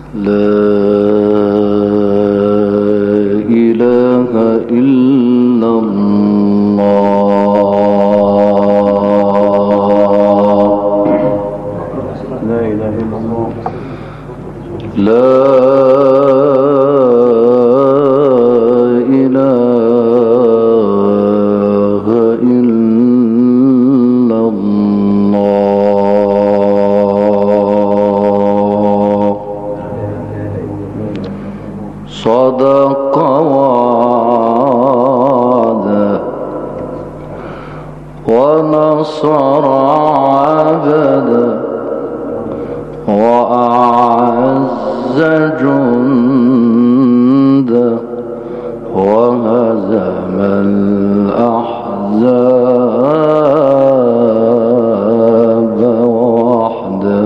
صدق وعد ونصر عبد وأعز جند وهزم الأحزاب وحده.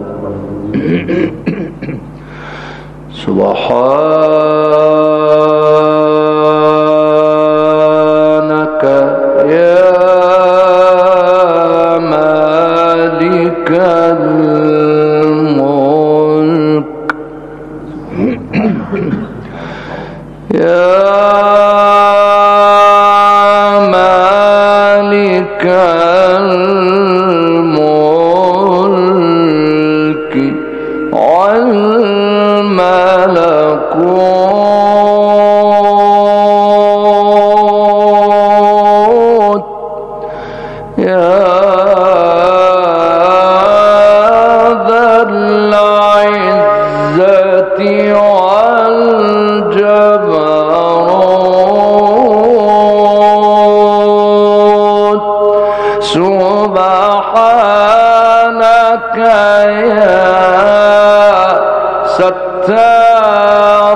سبحانك يا مالك الملك يا مالك الملك والملكوت يا ذا العزة والجبروت. سبحانك يا ستار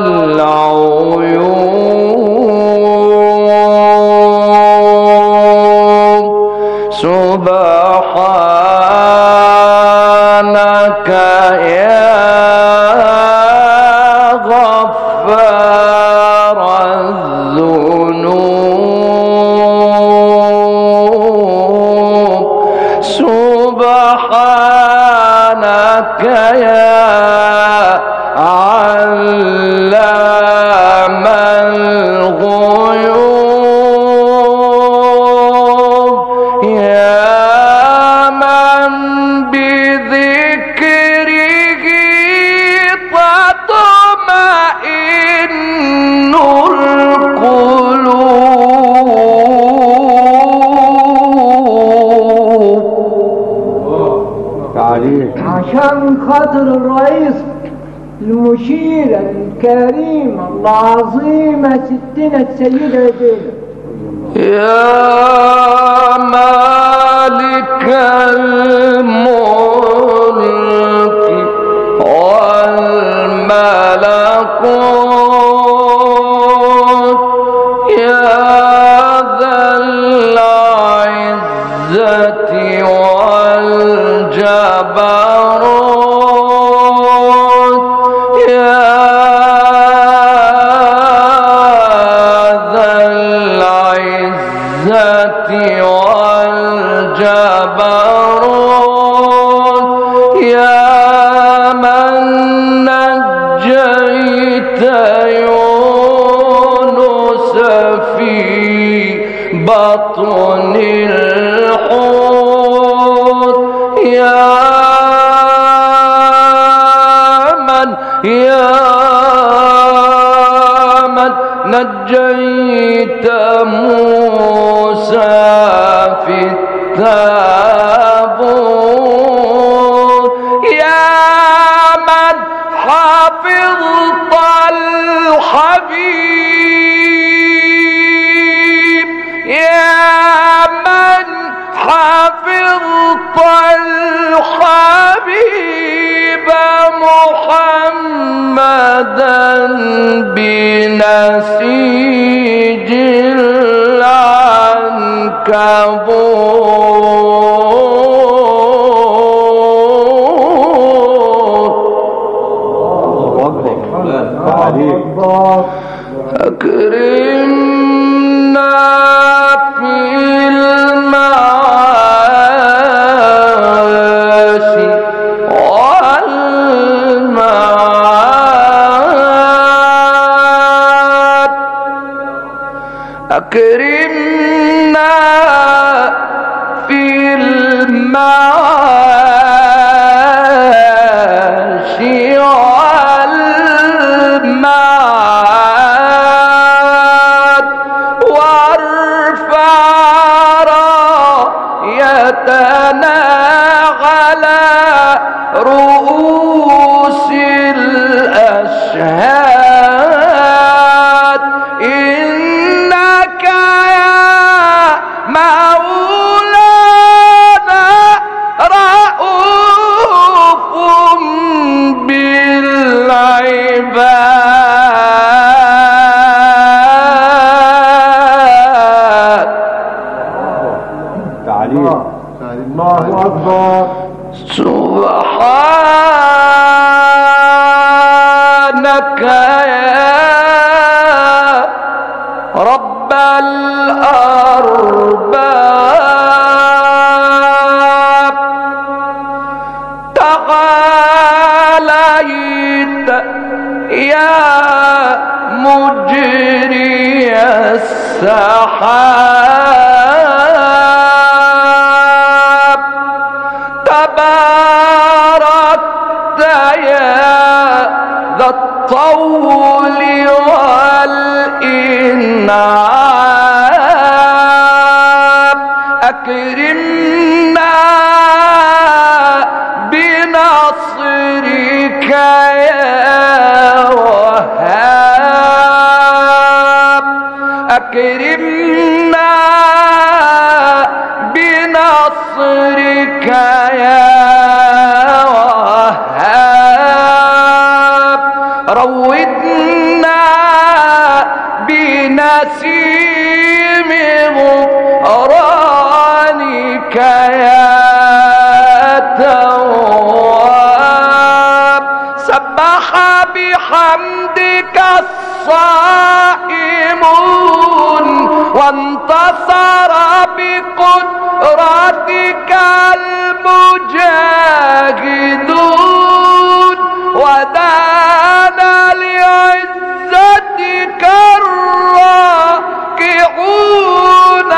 العيوب. سبحانك يا غفار الذنوب. سبحانك يا علام الغيوب. يا من بذكره تطمئن القلوب. عشان خاطر الرئيس المشيرة الكريمة العظيمة ستنا السيدة زينب. يا مالك الملك والملكوت يا ذا العزة والجبروت يا ذا العزة والجبروت. يا من نجيت يونس في بطن الحوت. يا من نجيت موسى في التابوت. يا من حفظت الحبيب. يا من حفظت الحبيب محمدا بنسيج العنكبوت. أكرمنا في المعاش والمعاد أكرمنا في المعاش والمعاد وارفع رايتنا على رؤوس الأشهاد إنك يا مولانا رؤوف بالعباد. تعليم الله أكبر. سبحانك يا رب الأرباب تعاليت يا مجري السحاب تباركت يا ذا الطول والإنعام أكرمنا بنصرك يا وهاب أكرمنا بنصرك يا وهاب روضنا بنسيم غفرانك يا تواب سبح بحمدك الصائمون وانتصر بقدرتك المجاهدون ودان لعزتك الراكعون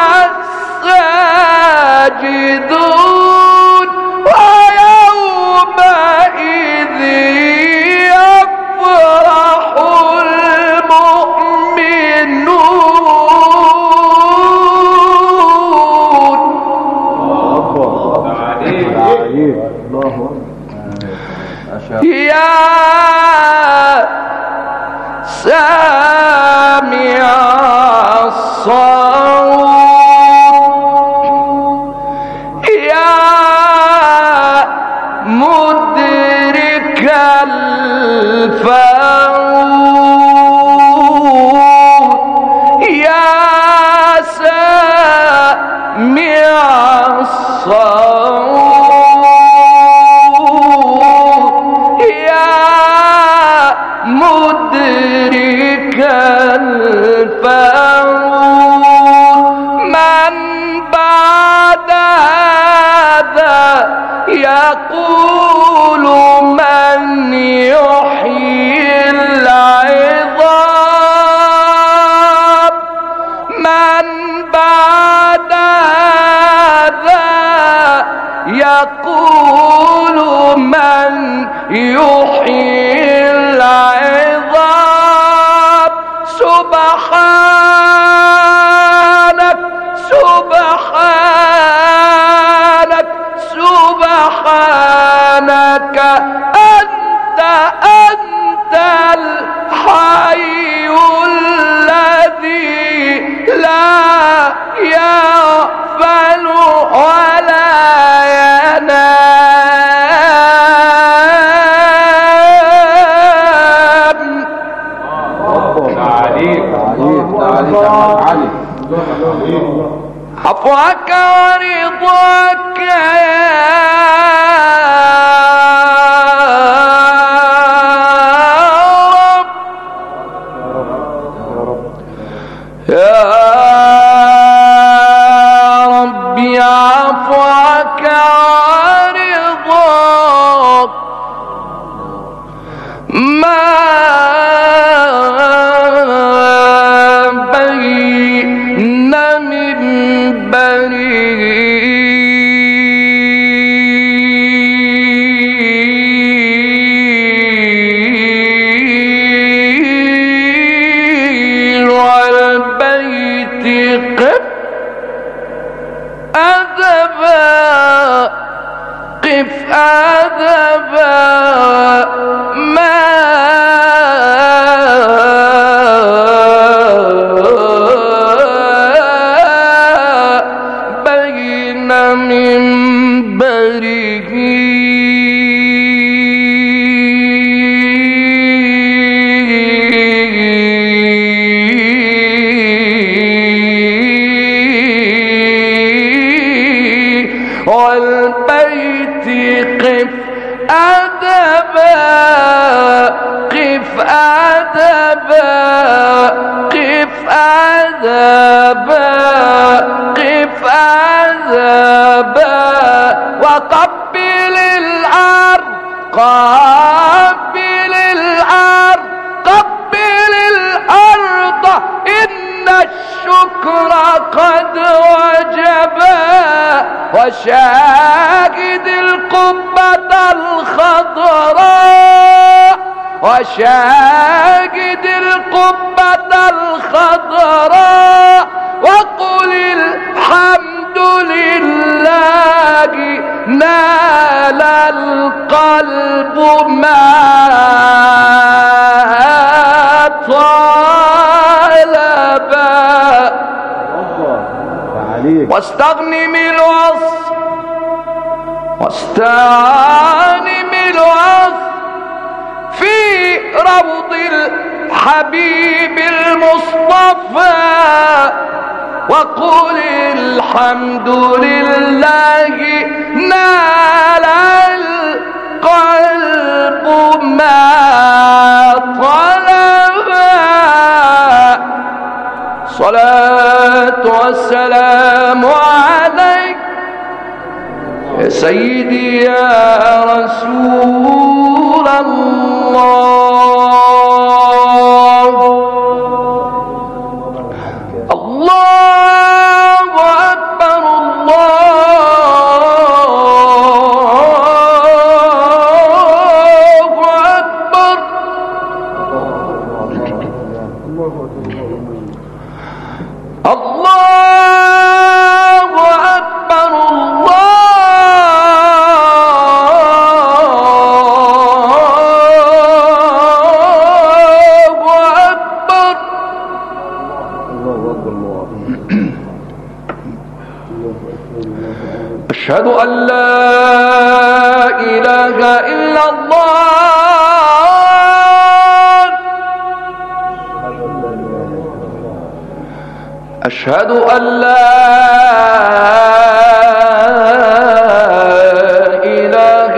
الساجدون ويومئذ يفرح يا سامع الصوت يا مدرك الفوت يا سامع الصوت مدرك الفوت من بعد هذا يقول من يحيي العظام من بعد هذا يقول من يحيي العظام سبحانك سبحانك سبحانك أنت الحي الذي لا يغفل ولا ينام. عفوك ورضاك يا ربي عفوك ورضاك ما بين والبيت قف أدبا قف أدبا قف أدبا قف أدبا وقبل الأرض قبل الأرض قبل الأرض إن الشكر قد وجبا وشاهد القبة الخضراء وشاهد القبة الخضراء وقل الحمد لله نال القلب ما طالبا واستغنم الوصف واستغنم الوصف في روض الحبيب المصطفى وقل الحمد لله نال القلب ما طلبا صلاة والسلام عليك يا سيدي يا رسول الله. الله أكبر الله أكبر. الله أكبر الله أكبر. أشهد أن لا إله إلا الله. أشهد أن لا إله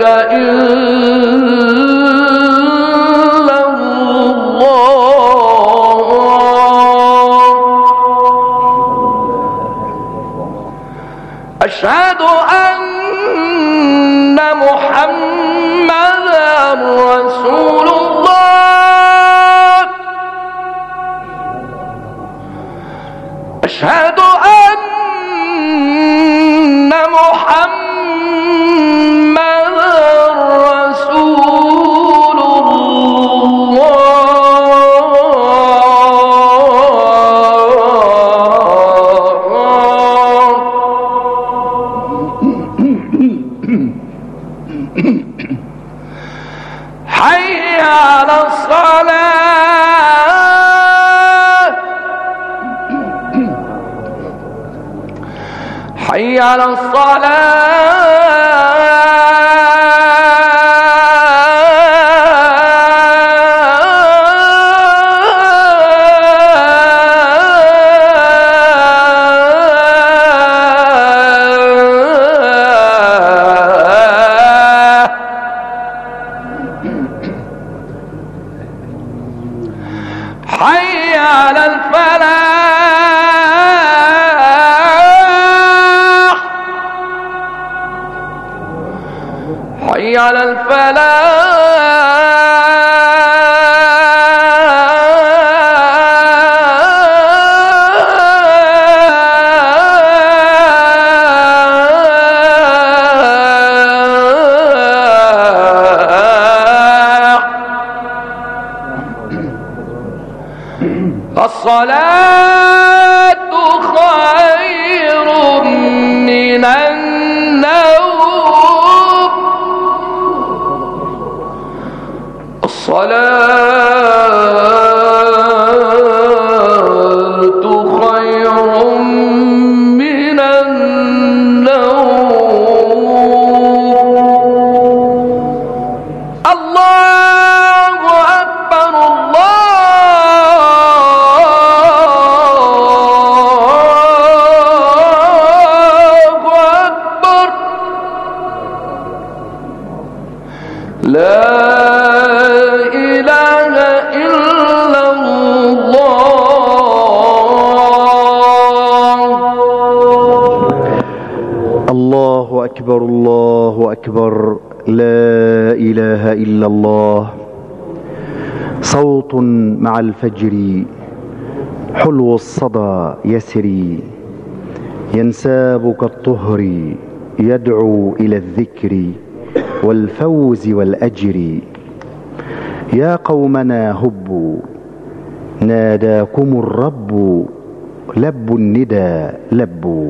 إلا الله. أشهد أن محمدا رسول الله. أشهد أن محمدا رسول حي على الصلاة حي على حي على الفلاح حي على الصلاة خير من النوم خير من النوم. الله أكبر الله أكبر. لا إله إلا الله. الله أكبر الله أكبر. لا إله إلا الله. صوت مع الفجر حلو الصدى يسري، ينساب كالطهر يدعو إلى الذكر والفوز والأجر. يا قومنا هبوا ناداكم الرب، لبوا الندى لبوا.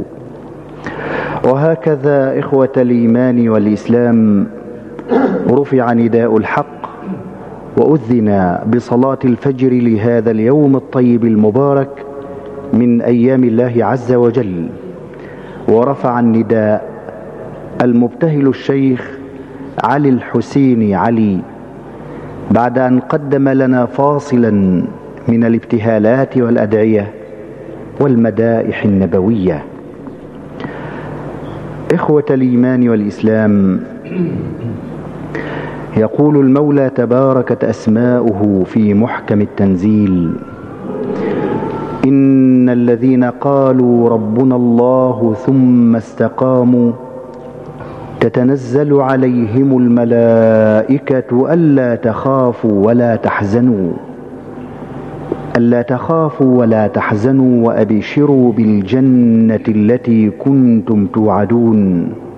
وهكذا إخوة الإيمان والإسلام رفع نداء الحق وأذن بصلاة الفجر لهذا اليوم الطيب المبارك من أيام الله عز وجل. ورفع النداء المبتهل الشيخ علي الحسين علي بعد أن قدم لنا فاصلا من الابتهالات والأدعية والمدائح النبوية. إخوة الإيمان والإسلام، يقول المولى تباركت أسماؤه في محكم التنزيل: إن الذين قالوا ربنا الله ثم استقاموا تتنزل عليهم الملائكة ألا تخافوا ولا تحزنوا وأبشروا بالجنة التي كنتم توعدون.